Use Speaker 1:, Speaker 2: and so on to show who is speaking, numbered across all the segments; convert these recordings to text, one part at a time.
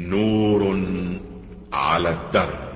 Speaker 1: نور على الدرب.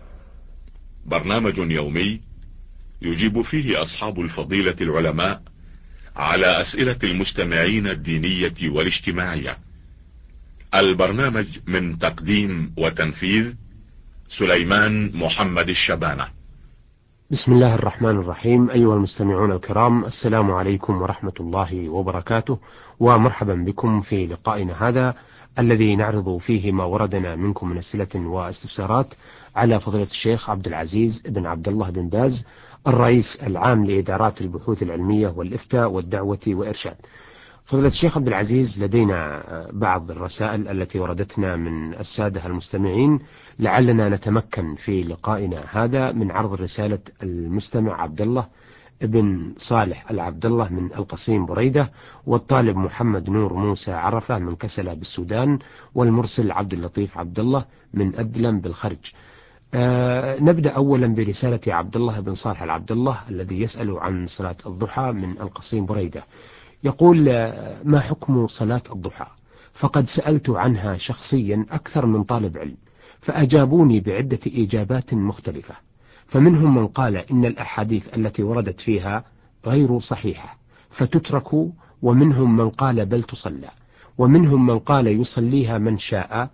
Speaker 1: برنامج يومي يجيب فيه أصحاب الفضيلة العلماء على أسئلة المستمعين الدينية والاجتماعية. البرنامج من تقديم وتنفيذ سليمان محمد الشبانة.
Speaker 2: بسم الله الرحمن الرحيم. أيها المستمعون الكرام، السلام عليكم ورحمة الله وبركاته، ومرحبا بكم في لقائنا هذا الذي نعرض فيه ما وردنا منكم من أسئلة واستفسارات على فضيلة الشيخ عبد العزيز بن عبد الله بن باز، الرئيس العام لإدارات البحوث العلمية والإفتاء والدعوة وإرشاد. فضيلة الشيخ عبد العزيز، لدينا بعض الرسائل التي وردتنا من السادة المستمعين، لعلنا نتمكن في لقائنا هذا من عرض رسالة المستمع عبد الله ابن صالح العبد الله من القصيم بريدة، والطالب محمد نور موسى عرفة من كسلة بالسودان، والمرسل عبد اللطيف عبد الله من أدلم بالخرج. نبدأ أولا برسالة عبد الله بن صالح العبد الله الذي يسأل عن صلاة الضحى من القصيم بريدة. يقول: ما حكم صلاة الضحى؟ فقد سألت عنها شخصيا أكثر من طالب علم، فأجابوني بعدة إجابات مختلفة، فمنهم من قال إن الأحاديث التي وردت فيها غير صحيحة فتترك، ومنهم من قال بل تصلى، ومنهم من قال يصليها من شاء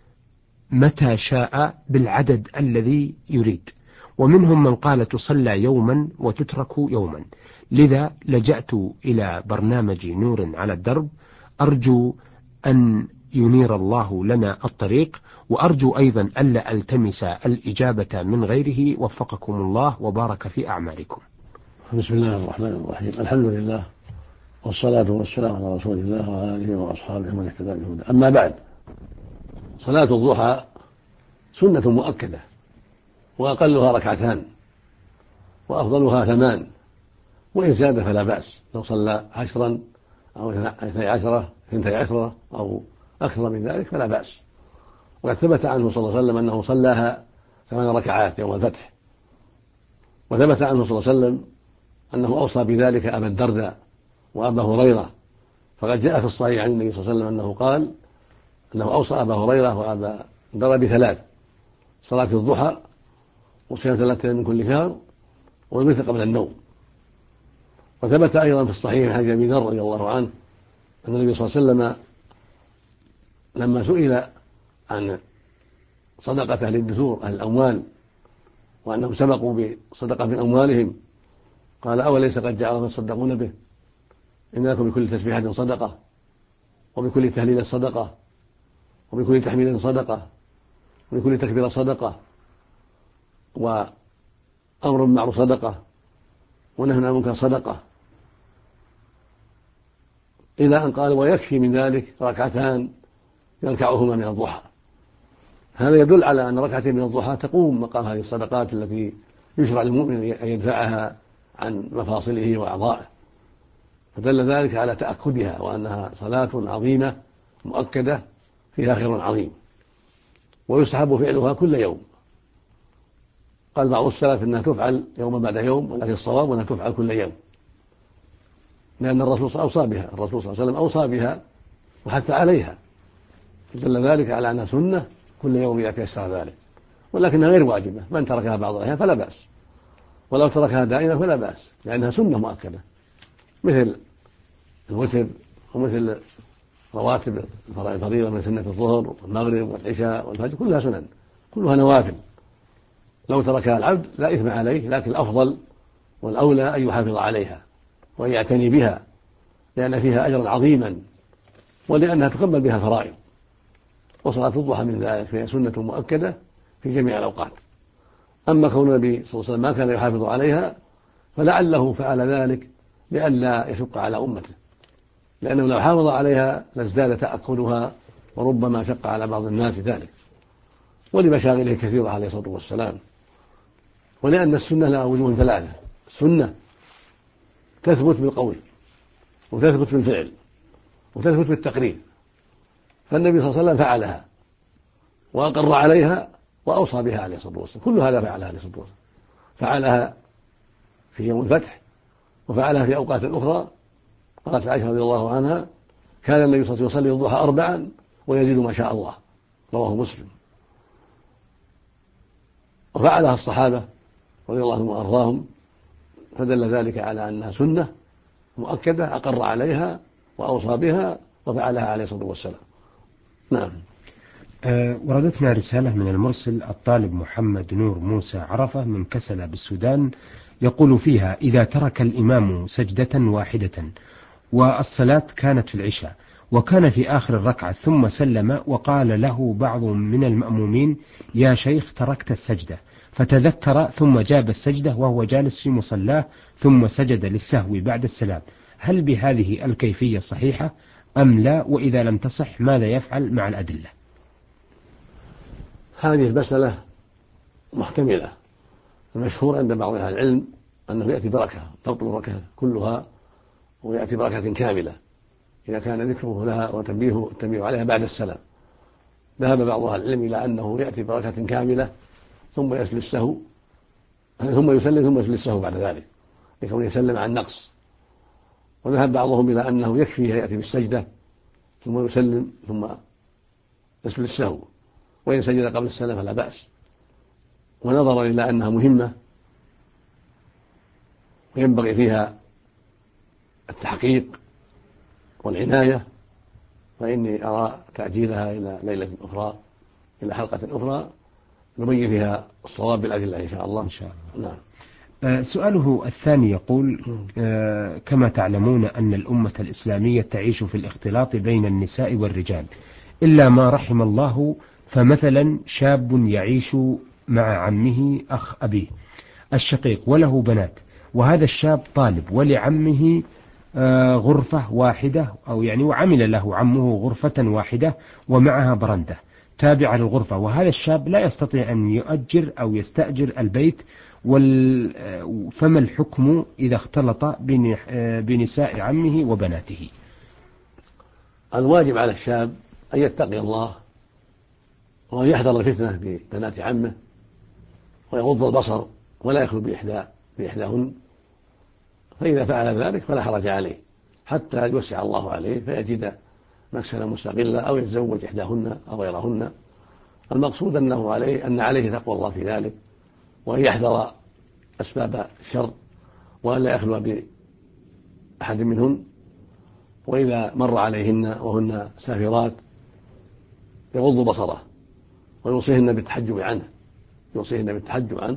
Speaker 2: متى شاء بالعدد الذي يريد، ومنهم من قال تصلى يوما وتترك يوما. لذا لجأت إلى برنامج نور على الدرب، أرجو أن ينير الله لنا الطريق، وأرجو أيضا ألا ألتمس الإجابة من غيره، وفقكم الله وبارك في أعمالكم.
Speaker 3: بسم الله الرحمن الرحيم. الحمد لله، والصلاة والسلام على رسول الله وعلى آله وأصحابه من اهتدى بهداه. أما بعد، صلاة الضحى سنة مؤكدة، وأقلها ركعتان، وأفضلها 8، وإن زاد فلا بأس، لو صلى 10 أو 12 أو أكثر من ذلك فلا بأس. وقد ثبت عنه صلى الله عليه وسلم أنه صلاها 8 ركعات يوم الفتح، وثبت عنه صلى الله عليه وسلم أنه أوصى بذلك أبا الدرداء وأبا هريرة. فقد جاء في الصحيح عن النبي صلى الله عليه وسلم أنه قال أنه أوصى أبا هريرة وأبا الدرداء ب3: صلاة الضحى، وصيام 3 من كل شهر، والوتر قبل النوم. وثبت أيضا في الصحيح عن أبي ذر رضي الله عنه أن النبي صلى الله عليه وسلم لما سئل عن صدقة أهل الدثور أهل الأموال، وأنهم سبقوا بصدقة من أموالهم، قال: أوليس قد جعل ما تصدقون به؟ إن لكم بكل تسبيحة صدقة، وبكل تهليل صدقة، وبكل تحميل صدقة، وبكل تكبير صدقة، وأمر بالمعروف صدقة، ونهي عن المنكر صدقة، إلى أن قال: ويكفي من ذلك 2 يركعهما من الضحى. هذا يدل على أن 2 من الضحى تقوم مقام هذه الصدقات التي يشرع للمؤمن أن يدفعها عن مفاصله وأعضائه، فدل ذلك على تأكدها، وأنها صلاة عظيمة مؤكدة فيها خير عظيم، ويستحب فعلها كل يوم. قال بعض السلف إنها تفعل يوم بعد يوم، ولكن الصواب أنها تفعل كل يوم، لأن الرسول أوصى بها، الرسول صلى الله عليه وسلم أوصى بها وحث عليها، دل ذلك على أنها سنة كل يوم يتيسر ذلك، ولكنها غير واجبة. من تركها بعض الأحيان فلا بأس، ولو تركها دائما فلا بأس، لأنها سنة مؤكدة، مثل الوتر، ومثل رواتب الفريضة من سنة الظهر والمغرب والعشاء والفجر، كلها سنن، كلها نوافل. لو تركها العبد لا إثم عليه، لكن الأفضل والأولى أن يحافظ عليها وأن يعتني بها، لأن فيها أجرا عظيما، ولأنها تكمل بها الفرائض. وصلاة الضحى من ذلك، فهي سنة مؤكدة في جميع الأوقات. أما كون النبي صلى الله عليه وسلم ما كان يحافظ عليها، فلعله فعل ذلك لئلا يشق على أمته، لأنه لو حافظ عليها لازداد تأكلها، وربما شق على بعض الناس ذلك، ولمشاغله كثيرة عليه الصلاة والسلام. ولأن السنة لها وجوه 3: السنة تثبت بالقول، وتثبت بالفعل، وتثبت بالتقرير. فالنبي صلى الله عليه وسلم فعلها وأقر عليها وأوصى بها عليه الصلاة والسلام، كل هذا فعلها عليه الصلاة والسلام، فعلها في يوم الفتح، وفعلها في أوقات أخرى. قالت عائشة رضي الله عنها: كان النبي صلى الله عليه وسلم يصلي الضحى 4 ويزيد ما شاء الله. رواه مسلم. وفعلها الصحابة رضي الله عنهم وأرضاهم، فدل ذلك على أنها سنة مؤكدة أقر عليها وأوصى بها وفعلها عليه الصلاة والسلام. نعم.
Speaker 2: وردتنا رسالة من المرسل الطالب محمد نور موسى عرفة من كسلة بالسودان، يقول فيها: إذا ترك الإمام سجدة واحدة والصلاة كانت في العشاء وكان في آخر الركعة ثم سلم وقال له بعض من المأمومين: يا شيخ تركت السجدة، فتذكر ثم جاب السجدة وهو جالس في مصلاه ثم سجد للسهو بعد السلام، هل بهذه الكيفية صحيحة أم لا؟ وإذا لم تصح ماذا يفعل مع الأدلة؟
Speaker 3: هذه المسألة محتملة. المشهور عند بعض أهل العلم أنه يأتي بركة تبطل الركعة كلها ويأتي بركة كاملة إذا كان ذكره لها والتنبيه عليها بعد السلام. ذهب بعض أهل العلم إلى أنه يأتي بركة كاملة ثم يسجد السهو، ثم يسلم ثم يسجد السهو بعد ذلك لكونه يسلم عن نقص. وذهب بعضهم إلى أنه يكفي يأتي بالسجدة ثم يسلم ثم يسجد السهو، وإن سجد قبل السلام فلا بأس. ونظر إلى أنها مهمة وينبغي فيها التحقيق والعناية، فإني أرى تعجيلها إلى ليلة أخرى، إلى حلقة أخرى نبين فيها الصواب بالأدلة إن شاء الله.
Speaker 2: إن شاء الله.
Speaker 3: نعم.
Speaker 2: سؤاله الثاني يقول: كما تعلمون أن الأمة الإسلامية تعيش في الاختلاط بين النساء والرجال إلا ما رحم الله، فمثلا شاب يعيش مع عمه أخ أبيه الشقيق وله بنات، وهذا الشاب طالب ولعمه غرفة واحدة، أو يعني وعمل له عمه غرفة واحدة ومعها برندة تابعة للغرفة، وهذا الشاب لا يستطيع أن يؤجر أو يستأجر البيت، فما الحكم إذا اختلط بنساء عمه وبناته؟
Speaker 3: الواجب على الشاب أن يتقي الله وأن يحذر الفتنة ببنات عمه ويغض البصر ولا يخلو بإحداهن، فإذا فعل ذلك فلا حرج عليه حتى يوسع الله عليه فيجد مكسبا مستقلا أو يتزوج إحداهن أو غيرهن. المقصود أن عليه تقوى الله في ذلك، وأن يحذر أسباب الشر وأن لا يخلو بأحد منهن، وإذا مر عليهن وهن سافرات يغض بصره ويوصيهن بالتحجب عنه،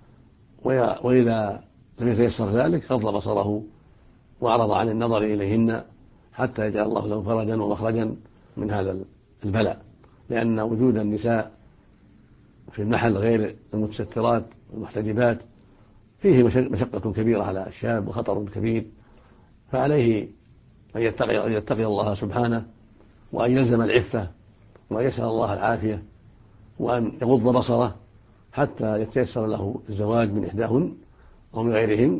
Speaker 3: وإذا لم يتيسر ذلك غض بصره وأعرض عن النظر إليهن حتى يجعل الله له فرجا ومخرجا من هذا البلاء، لأن وجود النساء في المحل غير المتسترات والمحتجبات فيه مشقة كبيرة على الشاب وخطر كبير، فعليه أن يتقي الله سبحانه وأن يلزم العفة وأن يسأل الله العافية وأن يغض بصره حتى يتيسر له الزواج من إحداهن أو من غيرهن،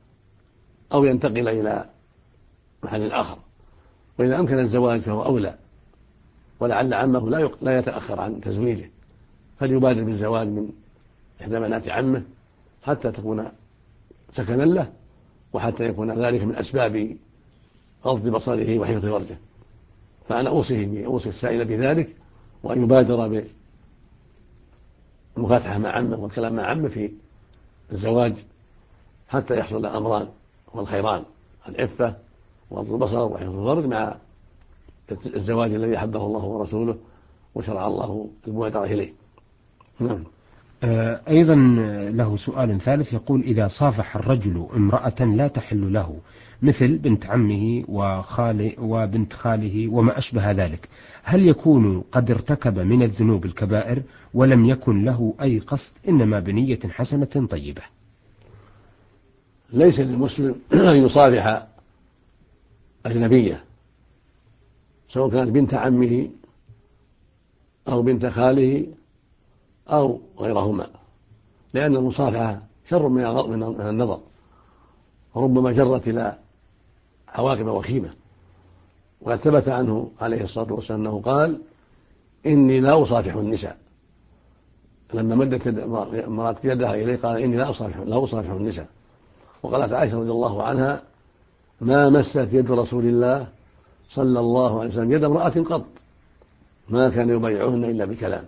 Speaker 3: أو ينتقل إلى محل آخر. وإذا أمكن الزواج فهو أولى، ولعل عمه لا يتأخر عن تزويجه، فليبادر بالزواج من إحدى بنات عمه حتى تكون سكنا له، وحتى يكون ذلك من أسباب غض بصره وحفظ فرجه. فأنا أوصي السائل بذلك، وأن يبادر بالمفاتحة مع عمه والكلام مع عمه في الزواج حتى يحصل له أمران والخيران: العفة وغض البصر وحفظ الفرج مع الزواج الذي أحبه الله ورسوله وشرع الله المبادرة إليه. نعم.
Speaker 2: أيضا له سؤال ثالث يقول: إذا صافح الرجل امرأة لا تحل له مثل بنت عمه وبنت خاله وما أشبه ذلك، هل يكون قد ارتكب من الذنوب الكبائر ولم يكن له أي قصد إنما بنية حسنة طيبة؟
Speaker 3: ليس للمسلم أن يصافح أجنبية سواء كانت بنت عمه أو بنت خاله أو غيرهما، لأن المصافحة شر من النظر، وربما جرت إلى عواقب وخيمة. وقد ثبت عنه عليه الصلاة والسلام أنه قال: إني لا أصافح النساء. لما مدت امرأة يدها إليه قال: إني لا أصافح النساء. وقالت عائشة رضي الله عنها: ما مست يد رسول الله صلى الله عليه وسلم يد امرأة قط ما كان يبايعهن إلا بكلام.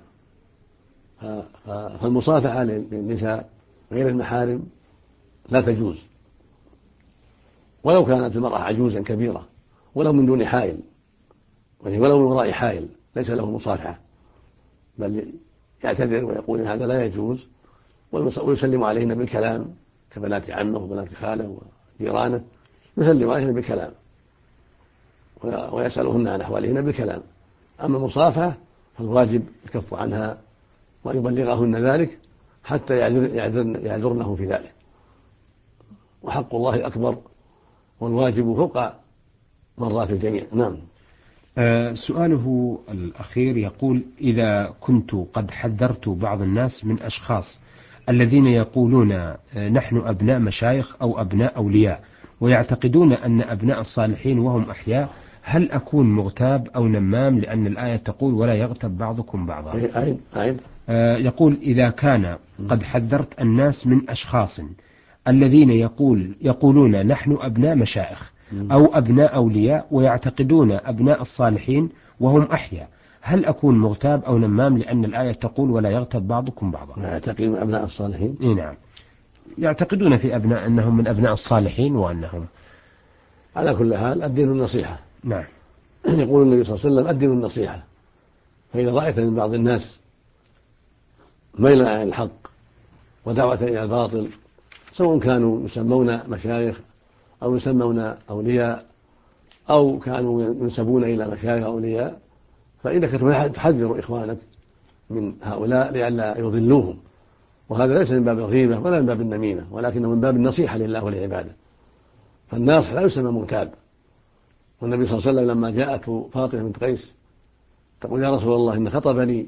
Speaker 3: فالمصافحة للنساء غير المحارم لا تجوز، ولو كانت المرأة عجوزا كبيرة، ولو من دون حائل، ولو من وراء حائل ليس له مصافحة، بل يعتذر ويقول إن هذا لا يجوز، ويسلم عليهن بالكلام كبنات عمه وبنات خاله وجيرانه، يسلم عليهن بالكلام ويسألهن عن أحوالهن بالكلام. أما المصافحة فالواجب الكف عنها ويبلغهن ذلك حتى يعذرنه في ذلك، وحق الله أكبر والواجب فوق مرات الجميع. نعم.
Speaker 2: سؤاله الأخير يقول: إذا كنت قد حذرت بعض الناس من أشخاص الذين يقولون نحن أبناء مشايخ أو أبناء أولياء ويعتقدون أن أبناء الصالحين وهم أحياء، هل أكون مغتاب أو نمام؟ لأن الآية تقول ولا يغتب بعضكم بعضا. يقول: إذا كان قد حذرت الناس من أشخاص الذين يقولون نحن أبناء مشايخ أو أبناء أولياء ويعتقدون أبناء الصالحين وهم أحياء، هل أكون مغتاب أو نمام؟ لأن الآية تقول ولا يغتب بعضكم بعضا.
Speaker 3: يعتقدون أبناء الصالحين؟
Speaker 2: نعم، يعتقدون في أبناء أنهم من أبناء الصالحين وأنهم
Speaker 3: على كل حال الدين النصيحة.
Speaker 2: نعم.
Speaker 3: يقول النبي صلى الله عليه وسلم الدين النصيحة، فإذا رأيت من بعض الناس ميلا عن الحق ودعوة إلى الباطل، سواء كانوا يسمون مشايخ أو يسمون أولياء أو كانوا ينسبون إلى مشايخ أولياء، فإنك تحذر إخوانك من هؤلاء لئلا يضلوهم، وهذا ليس من باب الغيبة ولا من باب النميمة، ولكنه من باب النصيحة لله ولعباده. فالناصح لا يسمى مغتاب. والنبي صلى الله عليه وسلم لما جاءته فاطمة بنت قيس تقول يا رسول الله إن خطبني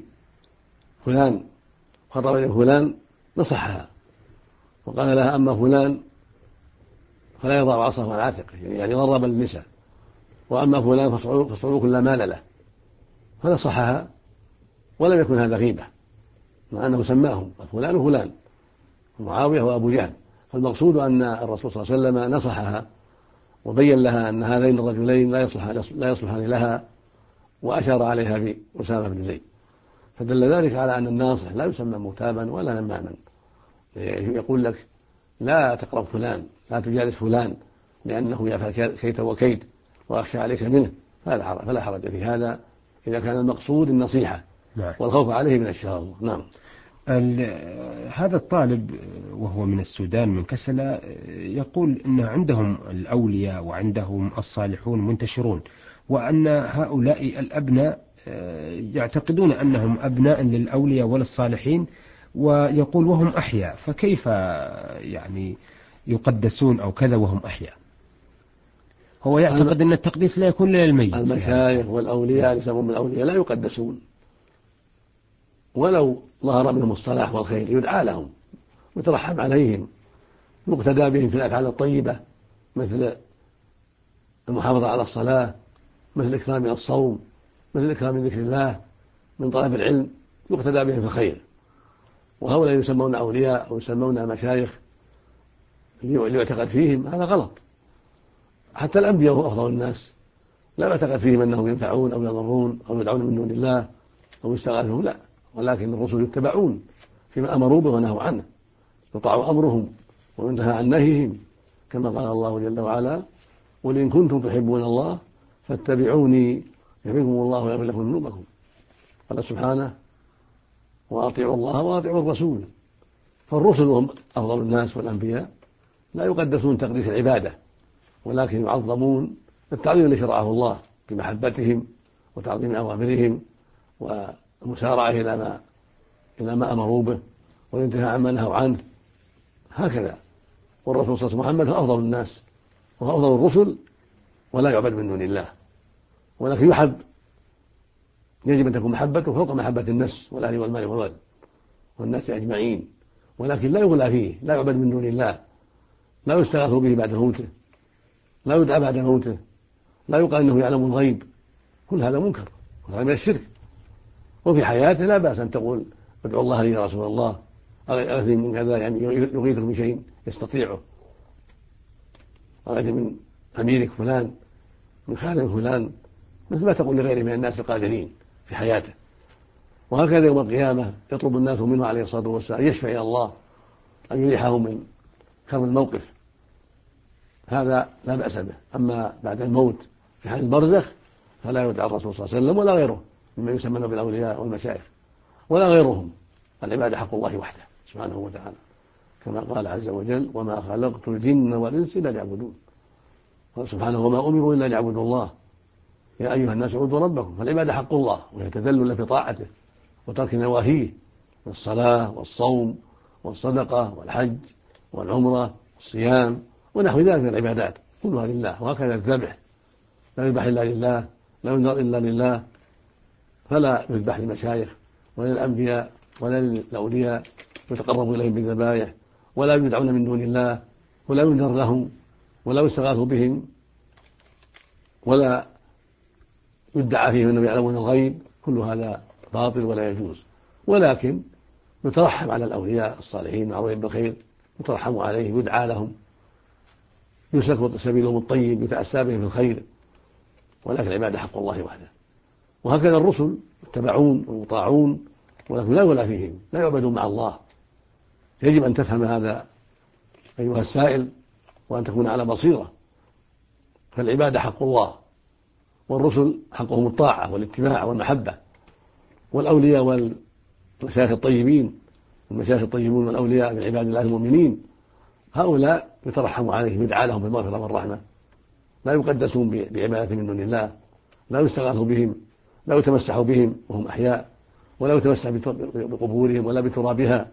Speaker 3: فلان نصحها وقال لها أما فلان فلا يضع عصاه عن عاتقه، يعني ضرب النساء، وأما فلان فصعلوك لا مال له، فنصحها ولم يكن هذا غيبة، مع أنه سماهم فلان وفلان معاوية وأبو جهل. فالمقصود أن الرسول صلى الله عليه وسلم نصحها وبين لها أن هذين الرجلين لا يصلحان لها، وأشار عليها بأسامة بن زيد، فدل ذلك على أن الناصح لا يسمى مغتابا ولا نماما. يقول لك لا تقرب فلان، لا تجالس فلان لأنه يفعل كيت وكيت وأخشى عليك منه، فلا حرج في هذا إذا كان المقصود النصيحة والخوف عليه من الشر. نعم.
Speaker 2: هذا الطالب وهو من السودان من كسلة يقول إن عندهم الأولياء وعندهم الصالحون منتشرون، وأن هؤلاء الأبناء يعتقدون أنهم أبناء للأولياء وللصالحين، ويقول وهم أحياء، فكيف يعني يقدسون أو كذا وهم أحياء؟ هو يعتقد أن التقديس لا يكون للميت.
Speaker 3: المشايخ والأولياء يسمون بالأولياء لا يقدسون، ولو ظهر منهم الصلاح والخير يدعى لهم ويترحم عليهم، يقتدى بهم في الأفعال الطيبة مثل المحافظة على الصلاة، مثل الإكثار من الصوم، مثل الإكثار من ذكر الله، من طلب العلم، يقتدى بهم في الخير. وهؤلاء يسمون أولياء أو يسمون مشايخ ليعتقد فيهم، هذا غلط. حتى الأنبياء هم أفضل الناس، لا يعتقد فيهم أنهم ينفعون أو يضرون أو يدعون من دون الله أو يستغاثون، لا، ولكن الرسل يتبعون فيما أمروا به ونهوا عنه، يطاع أمرهم وينتهى عن نهيهم، كما قال الله جل وعلا قل إن كنتم تحبون الله فاتبعوني يحببكم الله ويغفر لكم ذنوبكم. قال سبحانه وأطيعوا الله وأطيعوا الرسول. فالرسل هم أفضل الناس والأنبياء لا يقدسون تقديس العبادة، ولكن يعظمون التعظيم الذي شرعه الله بمحبتهم وتعظيم أوامرهم والمسارعة إلى ما أمروا به والانتهاء عما نهوا عنه، هكذا. والرسول صلى الله عليه وسلم محمد هو أفضل الناس وهو أفضل الرسل ولا يعبد من دون الله، ولكن يحب، يجب أن تكون محبته فوق محبة النفس والأهل والمال والولد والناس أجمعين، ولكن لا يغلى فيه، لا يعبد من دون الله، لا يستغاث به بعد موته، لا يدعى بعد موته، لا يقال إنه يعلم الغيب، كل هذا منكر وهذا من الشرك. وفي حياته لا بأس أن تقول ادعو الله لي يا رسول الله، أغثني من كذا، يعني يغيثك بشيء يستطيعه، أغثني من أميرك فلان، من خالق فلان، مثل ما تقول لغيره من الناس القادرين، في حياته. وهكذا يوم القيامة يطلب الناس منه عليه الصلاة والسلام يشفع إلى الله أن يريحه من كرب الموقف، هذا لا بأس به. أما بعد الموت في حال البرزخ فلا يدعى الرسول صلى الله عليه وسلم ولا غيره مما يسمونه بالأولياء والمشايخ ولا غيرهم. العبادة حق الله وحده سبحانه وتعالى، كما قال عز وجل: وما خلقت الجن والإنس إلا ليعبدون. قال سبحانه: وما أمروا إلا ليعبدوا الله يا أيها الناس اعبدوا ربكم. فالعبادة حق الله، وهي تذلل في طاعته وترك نواهيه من الصلاة والصوم والصدقة والحج والعمرة والصيام ونحو ذلك من العبادات كلها لله. وهكذا الذبح لا يذبح إلا لله، لا ينذر إلا لله، فلا يذبح للمشايخ ولا للأنبياء ولا للأولياء يتقرب إليهم بالذبائح، ولا يدعون من دون الله، ولا ينذر لهم، ولا يستغاث بهم، ولا يدعى فيهم أنهم يعلمون الغيب. كل هذا باطل ولا يجوز. ولكن يترحم على الأولياء الصالحين معروفين بالخير، يترحم عليه، يدعى لهم، يسلك سبيلهم الطيب، يتأسى بهم في الخير، ولكن العبادة حق الله وحده. وهكذا الرسل يتبعون ويطاعون، ولكن لا يولى فيهم، لا يعبدون مع الله. يجب أن تفهم هذا أيها السائل، وأن تكون على بصيرة. فالعبادة حق الله، والرسل حقهم الطاعة والاتباع والمحبة، والأولياء والمشايخ الطيبين، المشايخ الطيبون والأولياء من عباد الله المؤمنين، هؤلاء يترحم عليهم، يدعى لهم بالمغفرة والرحمة، لا يقدسون بعبادة من دون الله، لا يستغاث بهم، لا يتمسح بهم وهم أحياء، ولا يتمسح بقبورهم ولا بترابها،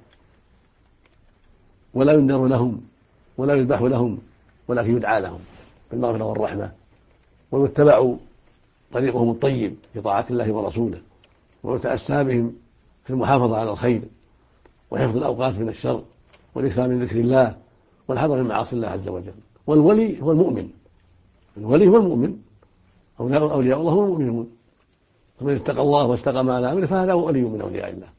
Speaker 3: ولا ينذر لهم ولا يذبح لهم، ولكن يدعى لهم بالمغفرة والرحمة، ويتبع طريقهم الطيب في طاعة الله ورسوله، ويتأسى بهم في المحافظة على الخير وحفظ الأوقات من الشر والإكثار من ذكر الله والحذر من معاصي الله عز وجل. والولي هو المؤمن، الولي هو المؤمن، أولياء الله هم المؤمنون، فمن اتقى الله واستقام على أمره فهذا ولي من أولياء الله.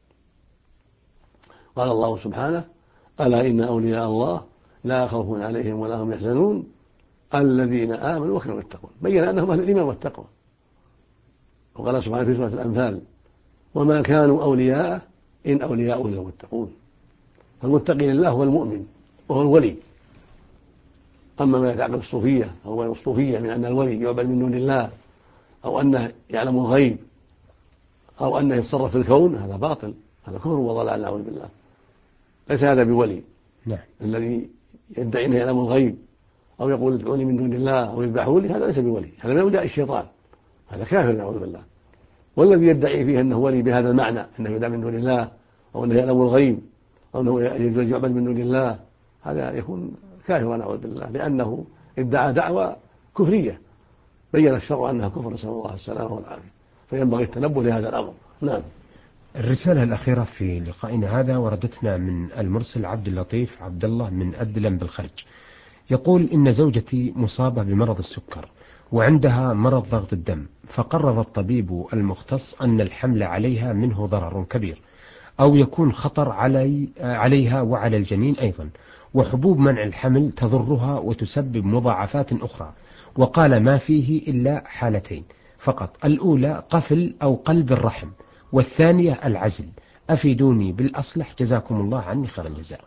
Speaker 3: قال الله سبحانه: ألا إن أولياء الله لا خوف عليهم ولا هم يحزنون الذين آمنوا وكانوا يتقون. بين أنهم أهل الإيمان والتقوى. وقال سبحانه في سورة الأنفال: وما كانوا أولياء إن أولياء إلا المتقون. فالمتقي لله هو المؤمن وهو الولي. أما ما يتعقب الصوفية أو غير الصوفية من أن الولي يعبد من دون الله، أو أنه يعلم الغيب، أو أنه يتصرف في الكون، هذا باطل، هذا كفر وضلال نعوذ بالله. ليس هذا بولي.
Speaker 2: نعم.
Speaker 3: الذي يدعي أنه يعلم الغيب أو يقول ادعوني من دون الله أو يذبحوا لي، هذا ليس بولي، هذا من أولياء الشيطان، هذا كافر نعوذ بالله. والذي يدعي فيه أنه ولي بهذا المعنى، أنه يدعى من دون الله، أو أنه يعلم الغيب، أو أنه يعبد من دون الله، هذا يكون كافر نعوذ بالله، لأنه ادعى دعوى كفرية بين الشرع أنها كفر، نسأل الله السلامة والعافية. فينبغي التنبه لهذا الأمر. نعم.
Speaker 2: الرسالة الأخيرة في لقائنا هذا وردتنا من المرسل عبد اللطيف عبد الله من أدلم بالخرج. يقول: إن زوجتي مصابة بمرض السكر وعندها مرض ضغط الدم، فقرر الطبيب المختص أن الحمل عليها منه ضرر كبير، أو يكون خطر عليها وعلى الجنين أيضا، وحبوب منع الحمل تضرها وتسبب مضاعفات أخرى. وقال ما فيه إلا حالتين فقط: الأولى قفل أو قلب الرحم، والثانية العزل. أفيدوني بالأصلح جزاكم الله عني خير الجزاء.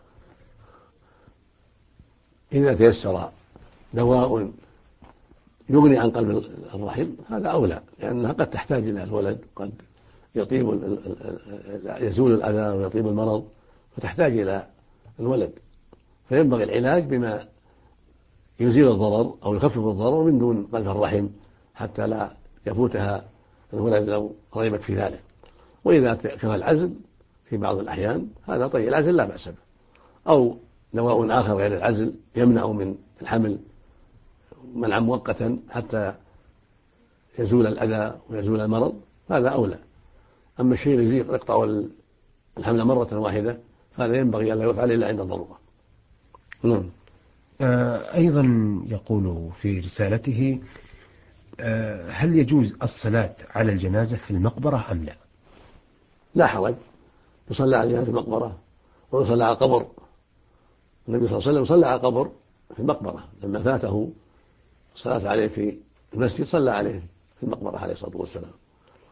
Speaker 3: إذا تيسر دواء يغني عن قلب الرحم هذا أولى، لأنها قد تحتاج إلى الولد، قد يزول الأذى ويطيب المرض فتحتاج إلى الولد، فينبغي العلاج بما يزيل الضرر أو يخفف الضرر من دون قلب الرحم حتى لا يفوتها الولد لو رغبت في ذلك. وإذا كفى العزل في بعض الأحيان هذا طيب، العزل لا بأس به، أو دواء آخر غير العزل يمنع من الحمل منعا مؤقتا حتى يزول الأذى ويزول المرض، هذا أولى. أما الشيء الذي يقطع الحمل مرة واحدة هذا ينبغي أن لا يفعل إلا عند الضرورة. نعم.
Speaker 2: أيضا يقول في رسالته: هل يجوز الصلاة على الجنازة في المقبرة أم لا؟
Speaker 3: لا حرج، يصلى عليها في المقبرة ويصلى على القبر. النبي صلى الله عليه وسلم صلى على القبر في المقبرة لما فاته الصلاة عليه في المسجد، صلى عليه في المقبرة عليه الصلاة والسلام.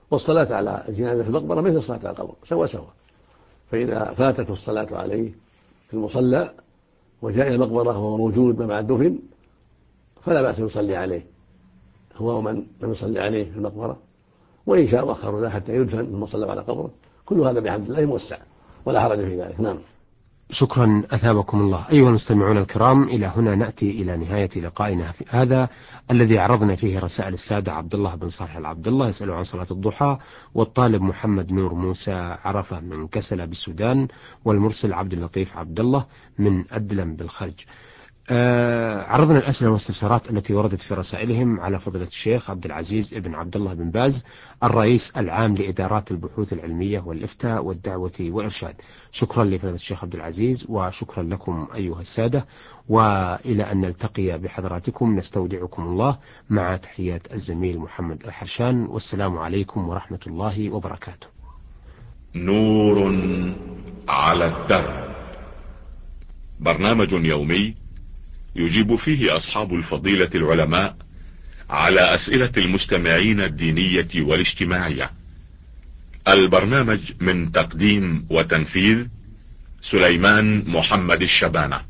Speaker 3: والصلاة على الجنازة في المقبرة مثل الصلاة على القبر سواء. فإذا فاتته الصلاة عليه في المصلى وجاء إلى المقبرة وهو موجود ما بعد دفن فلا بأس يصلي عليه هو ومن لم يصلي عليه في المقبرة، وإن شاء أخر ذا حتى يدفن ثم صلى على قبره. كل هذا بحمد الله موسع ولا حرج في ذلك. نعم.
Speaker 2: شكرا أثابكم الله. أيها المستمعون الكرام، إلى هنا نأتي إلى نهاية لقائنا في هذا الذي عرضنا فيه رسائل السادة عبد الله بن صالح العبد الله يسأل عن صلاة الضحى، والطالب محمد نور موسى عرفة من كسلة بالسودان، والمرسل عبد اللطيف عبد الله من أدلم بالخرج. عرضنا الأسئلة والاستفسارات التي وردت في رسائلهم على فضيلة الشيخ عبد العزيز ابن عبد الله بن باز الرئيس العام لإدارات البحوث العلمية والإفتاء والدعوة والإرشاد. شكرا لفضيلة الشيخ عبد العزيز، وشكرا لكم أيها السادة، وإلى أن نلتقي بحضراتكم نستودعكم الله مع تحيات الزميل محمد الحرشان، والسلام عليكم ورحمة الله وبركاته.
Speaker 1: نور على الدرب، برنامج يومي يجيب فيه أصحاب الفضيلة العلماء على أسئلة المستمعين الدينية والاجتماعية. البرنامج من تقديم وتنفيذ سليمان محمد الشبانة.